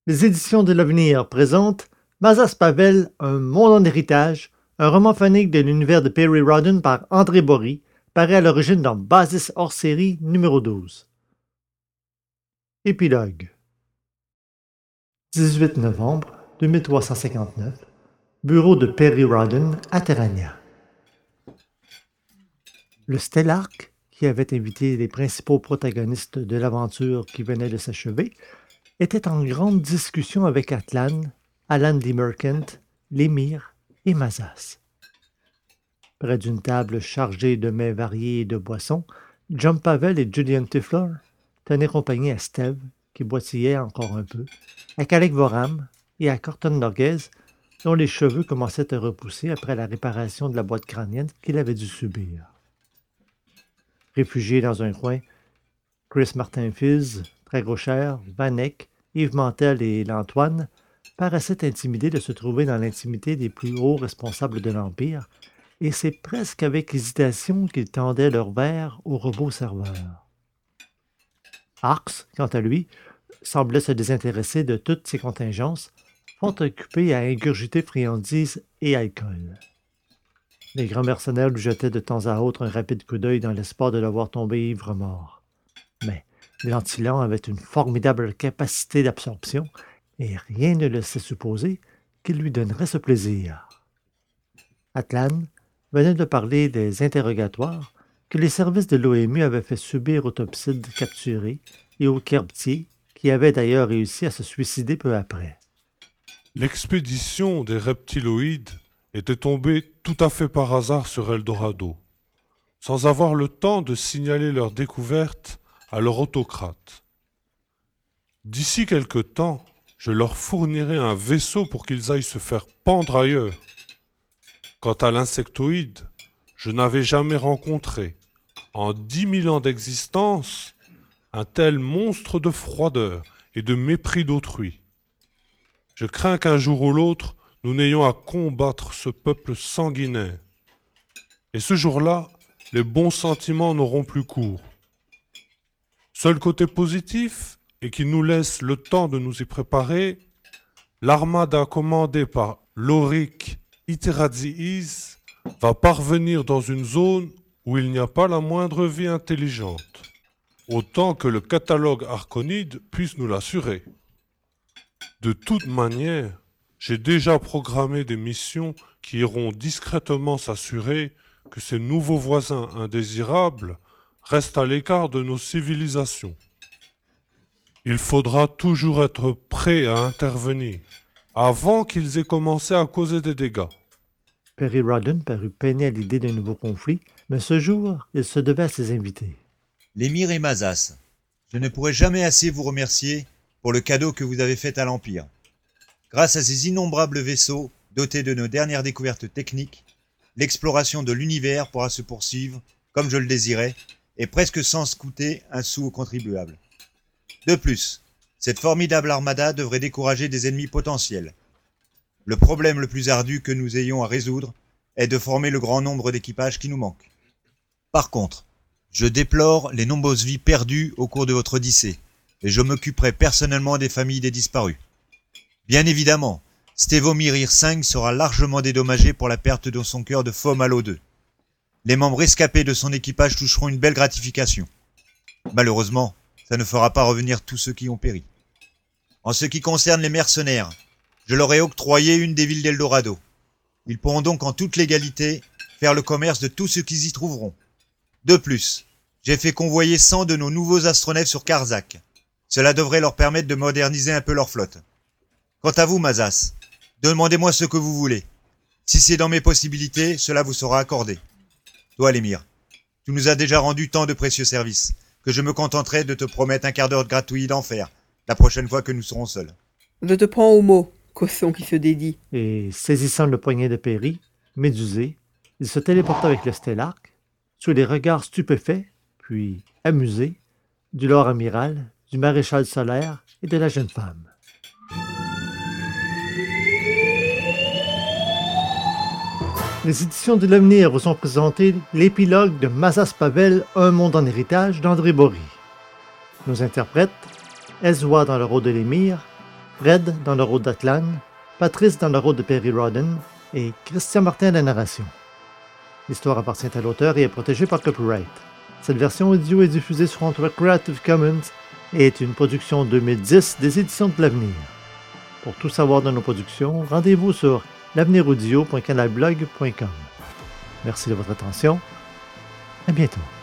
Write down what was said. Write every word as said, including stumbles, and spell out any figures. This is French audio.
Les éditions de l'Avenir présentent Mazas Pavel, Un monde en héritage, un roman phonique de l'univers de Perry Rhodan par André Bory, paru à l'origine dans Basis hors-série numéro douze. Épilogue. dix-huit novembre deux mille trois cent cinquante-neuf. Bureau de Perry Rhodan à Terrania. Le Stellark, qui avait invité les principaux protagonistes de l'aventure qui venait de s'achever, était en grande discussion avec Atlan, Alan D. Merkent, l'émir et Mazas. Près d'une table chargée de mets variés et de boissons, John Pavel et Julian Tiffler tenaient compagnie à Steve, qui boitillait encore un peu, à Kalek Voram et à Corton Norguez, dont les cheveux commençaient à repousser après la réparation de la boîte crânienne qu'il avait dû subir. Réfugiés dans un coin, Chris Martin-Fils, Trégrocher, Vanek, Yves Mantel et L'Antoine paraissaient intimidés de se trouver dans l'intimité des plus hauts responsables de l'Empire, et c'est presque avec hésitation qu'ils tendaient leur verre au robot serveur. Arx, quant à lui, semblait se désintéresser de toutes ces contingences, fort occupé à ingurgiter friandises et alcool. Les grands mercenaires lui jetaient de temps à autre un rapide coup d'œil dans l'espoir de le voir tomber ivre-mort. Mais l'Antilon avait une formidable capacité d'absorption, et rien ne laissait supposer qu'il lui donnerait ce plaisir. Atlan venait de parler des interrogatoires que les services de l'O M U avaient fait subir aux Topsides capturés et aux Kerbtiers, qui avaient d'ailleurs réussi à se suicider peu après. L'expédition des reptiloïdes était tombée tout à fait par hasard sur Eldorado, sans avoir le temps de signaler leur découverte à leur autocrate. D'ici quelque temps, je leur fournirai un vaisseau pour qu'ils aillent se faire pendre ailleurs. Quant à l'insectoïde, je n'avais jamais rencontré, en dix mille ans d'existence, un tel monstre de froideur et de mépris d'autrui. Je crains qu'un jour ou l'autre, nous n'ayons à combattre ce peuple sanguinaire. Et ce jour-là, les bons sentiments n'auront plus cours. Seul côté positif, et qui nous laisse le temps de nous y préparer, l'armada commandée par Lorik Iteradziis va parvenir dans une zone où il n'y a pas la moindre vie intelligente, autant que le catalogue arconide puisse nous l'assurer. De toute manière, j'ai déjà programmé des missions qui iront discrètement s'assurer que ces nouveaux voisins indésirables restent à l'écart de nos civilisations. Il faudra toujours être prêt à intervenir, avant qu'ils aient commencé à causer des dégâts. Perry Rhodan parut peiné à l'idée d'un nouveau conflit, mais ce jour, il se devait à ses invités. L'émir et Mazas, je ne pourrai jamais assez vous remercier pour le cadeau que vous avez fait à l'Empire. Grâce à ces innombrables vaisseaux, dotés de nos dernières découvertes techniques, l'exploration de l'univers pourra se poursuivre, comme je le désirais, et presque sans coûter un sou aux contribuables. De plus, cette formidable armada devrait décourager des ennemis potentiels. Le problème le plus ardu que nous ayons à résoudre est de former le grand nombre d'équipages qui nous manquent. Par contre, je déplore les nombreuses vies perdues au cours de votre odyssée, et je m'occuperai personnellement des familles des disparus. Bien évidemment, Stevomir Hirsing sera largement dédommagé pour la perte de son cœur de Fomalo deux. Les membres escapés de son équipage toucheront une belle gratification. Malheureusement, ça ne fera pas revenir tous ceux qui ont péri. En ce qui concerne les mercenaires, je leur ai octroyé une des villes d'Eldorado. Ils pourront donc en toute légalité faire le commerce de tout ce qu'ils y trouveront. De plus, j'ai fait convoyer cent de nos nouveaux astronefs sur Karzak. Cela devrait leur permettre de moderniser un peu leur flotte. Quant à vous, Mazas, demandez-moi ce que vous voulez. Si c'est dans mes possibilités, cela vous sera accordé. Toi, l'émir, tu nous as déjà rendu tant de précieux services que je me contenterai de te promettre un quart d'heure gratuit d'enfer la prochaine fois que nous serons seuls. Je te prends au mot, Cosson qui se dédie. Et saisissant le poignet de Perry, médusé, il se téléporta avec le Stellark, sous les regards stupéfaits, puis amusés, du Lord Amiral, du Maréchal Solaire et de la jeune femme. Les éditions de l'Avenir vous ont présenté l'épilogue de Mazas Pavel, Un monde en héritage d'André Bory. Nos interprètes, Ezwa dans le rôle de l'émir, Fred dans le rôle d'Atlan, Patrice dans le rôle de Perry Rodden et Christian Martin à la narration. L'histoire appartient à l'auteur et est protégée par copyright. Cette version audio est diffusée sur un contrat Creative Commons et est une production deux mille dix des Éditions de l'Avenir. Pour tout savoir de nos productions, rendez-vous sur l'avenir audio point canalblog point com. Merci de votre attention. À bientôt.